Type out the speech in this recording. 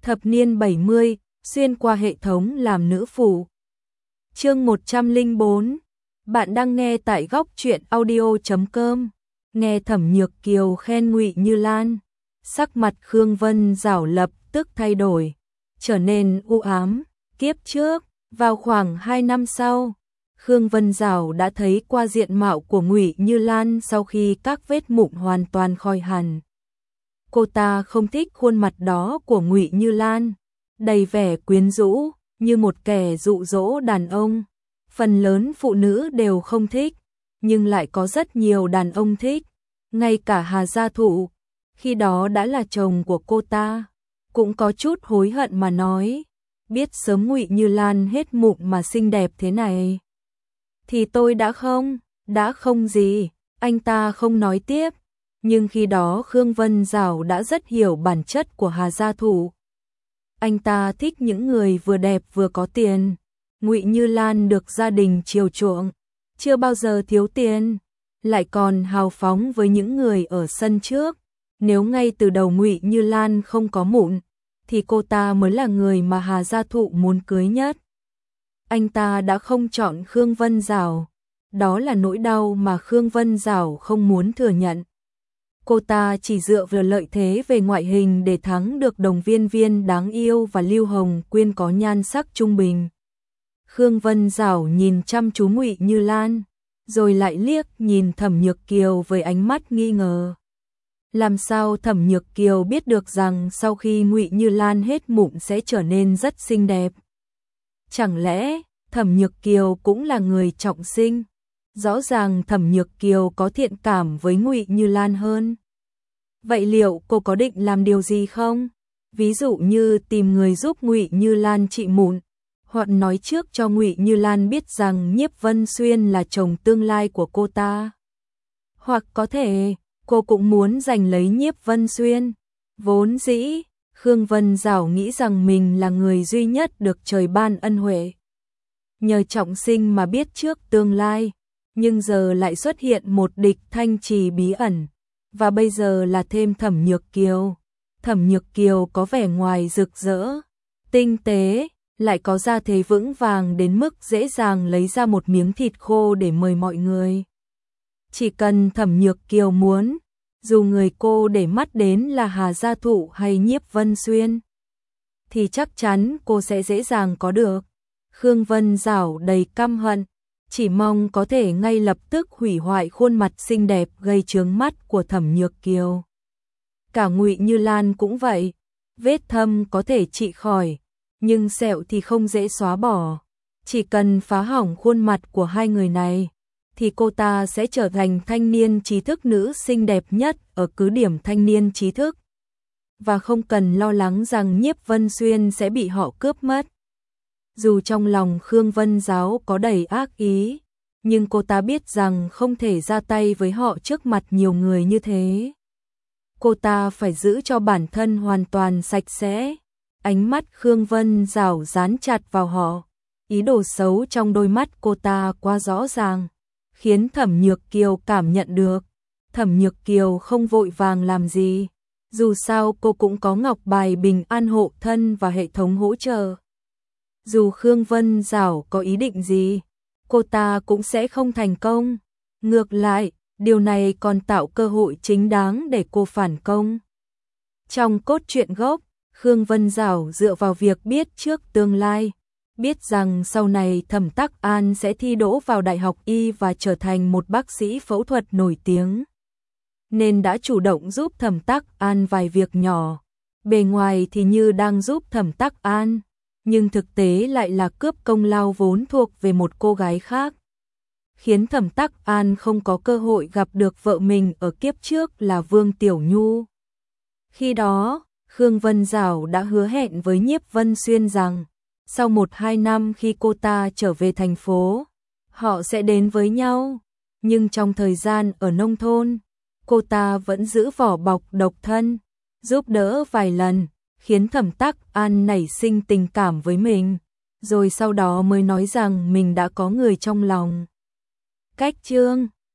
Thập niên 70, xuyên qua hệ thống làm nữ phụ. Chương 104. Bạn đang nghe tại góc truyện audio.com. Nghe Thẩm Nhược Kiều khen Ngụy Như Lan, sắc mặt Khương Vân Dảo lập tức thay đổi, trở nên u ám. Kiếp trước, vào khoảng 2 năm sau, Khương Vân Dảo đã thấy qua diện mạo của Ngụy Như Lan sau khi các vết mụn hoàn toàn khỏi hẳn. Cô ta không thích khuôn mặt đó của Ngụy Như Lan, đầy vẻ quyến rũ, như một kẻ dụ dỗ đàn ông. Phần lớn phụ nữ đều không thích, nhưng lại có rất nhiều đàn ông thích. Ngay cả Hà Gia Thụ, khi đó đã là chồng của cô ta, cũng có chút hối hận mà nói, biết sớm Ngụy Như Lan hết mụn mà xinh đẹp thế này thì tôi đã không gì. Anh ta không nói tiếp, nhưng khi đó Khương Vân Dảo đã rất hiểu bản chất của Hà Gia Thụ. Anh ta thích những người vừa đẹp vừa có tiền. Ngụy Như Lan được gia đình chiều chuộng, chưa bao giờ thiếu tiền, lại còn hào phóng với những người ở sân trước. Nếu ngay từ đầu Ngụy Như Lan không có mụn, thì cô ta mới là người mà Hà Gia Thụ muốn cưới nhất. Anh ta đã không chọn Khương Vân Dảo, đó là nỗi đau mà Khương Vân Dảo không muốn thừa nhận. Cô ta chỉ dựa vào lợi thế về ngoại hình để thắng được Đồng Viên Viên đáng yêu và Lưu Hồng Quyên có nhan sắc trung bình. Khương Vân Dảo nhìn chăm chú Ngụy Như Lan, rồi lại liếc nhìn Thẩm Nhược Kiều với ánh mắt nghi ngờ. Làm sao Thẩm Nhược Kiều biết được rằng sau khi Ngụy Như Lan hết mụn sẽ trở nên rất xinh đẹp? Chẳng lẽ Thẩm Nhược Kiều cũng là người trọng sinh? Rõ ràng Thẩm Nhược Kiều có thiện cảm với Ngụy Như Lan hơn. Vậy liệu cô có định làm điều gì không? Ví dụ như tìm người giúp Ngụy Như Lan trị mụn, hoặc nói trước cho Ngụy Như Lan biết rằng Nhiếp Vân Xuyên là chồng tương lai của cô ta. Hoặc có thể cô cũng muốn giành lấy Nhiếp Vân Xuyên. Vốn dĩ, Khương Vân Dảo nghĩ rằng mình là người duy nhất được trời ban ân huệ, nhờ trọng sinh mà biết trước tương lai, nhưng giờ lại xuất hiện một địch thanh trì bí ẩn, và bây giờ là thêm Thẩm Nhược Kiều. Thẩm Nhược Kiều có vẻ ngoài rực rỡ, tinh tế, lại có gia thế vững vàng đến mức dễ dàng lấy ra một miếng thịt khô để mời mọi người. Chỉ cần Thẩm Nhược Kiều muốn, dù người cô để mắt đến là Hà Gia Thụ hay Nhiếp Vân Xuyên, thì chắc chắn cô sẽ dễ dàng có được. Khương Vân Dảo đầy căm hận, chỉ mong có thể ngay lập tức hủy hoại khuôn mặt xinh đẹp gây chướng mắt của Thẩm Nhược Kiều. Cả Ngụy Như Lan cũng vậy, vết thâm có thể trị khỏi, nhưng sẹo thì không dễ xóa bỏ. Chỉ cần phá hỏng khuôn mặt của hai người này, thì cô ta sẽ trở thành thanh niên trí thức nữ xinh đẹp nhất ở cứ điểm thanh niên trí thức, và không cần lo lắng rằng Nhiếp Vân Xuyên sẽ bị họ cướp mất. Dù trong lòng Khương Vân Giáo có đầy ác ý, nhưng cô ta biết rằng không thể ra tay với họ trước mặt nhiều người như thế. Cô ta phải giữ cho bản thân hoàn toàn sạch sẽ. Ánh mắt Khương Vân Dảo dán chặt vào họ, ý đồ xấu trong đôi mắt cô ta quá rõ ràng, khiến Thẩm Nhược Kiều cảm nhận được. Thẩm Nhược Kiều không vội vàng làm gì, dù sao cô cũng có ngọc bài bình an hộ thân và hệ thống hỗ trợ. Dù Khương Vân Dảo có ý định gì, cô ta cũng sẽ không thành công. Ngược lại, điều này còn tạo cơ hội chính đáng để cô phản công. Trong cốt truyện gốc, Khương Vân Dảo dựa vào việc biết trước tương lai, biết rằng sau này Thẩm Tắc An sẽ thi đỗ vào Đại học Y và trở thành một bác sĩ phẫu thuật nổi tiếng, nên đã chủ động giúp Thẩm Tắc An vài việc nhỏ. Bề ngoài thì như đang giúp Thẩm Tắc An, nhưng thực tế lại là cướp công lao vốn thuộc về một cô gái khác, khiến Thẩm Tắc An không có cơ hội gặp được vợ mình ở kiếp trước là Vương Tiểu Nhu. Khi đó, Khương Vân Dảo đã hứa hẹn với Nhiếp Vân Xuyên rằng, sau 1-2 năm khi cô ta trở về thành phố, họ sẽ đến với nhau. Nhưng trong thời gian ở nông thôn, cô ta vẫn giữ vỏ bọc độc thân, giúp đỡ vài lần, khiến Thẩm Tắc An nảy sinh tình cảm với mình, rồi sau đó mới nói rằng mình đã có người trong lòng. Cách chương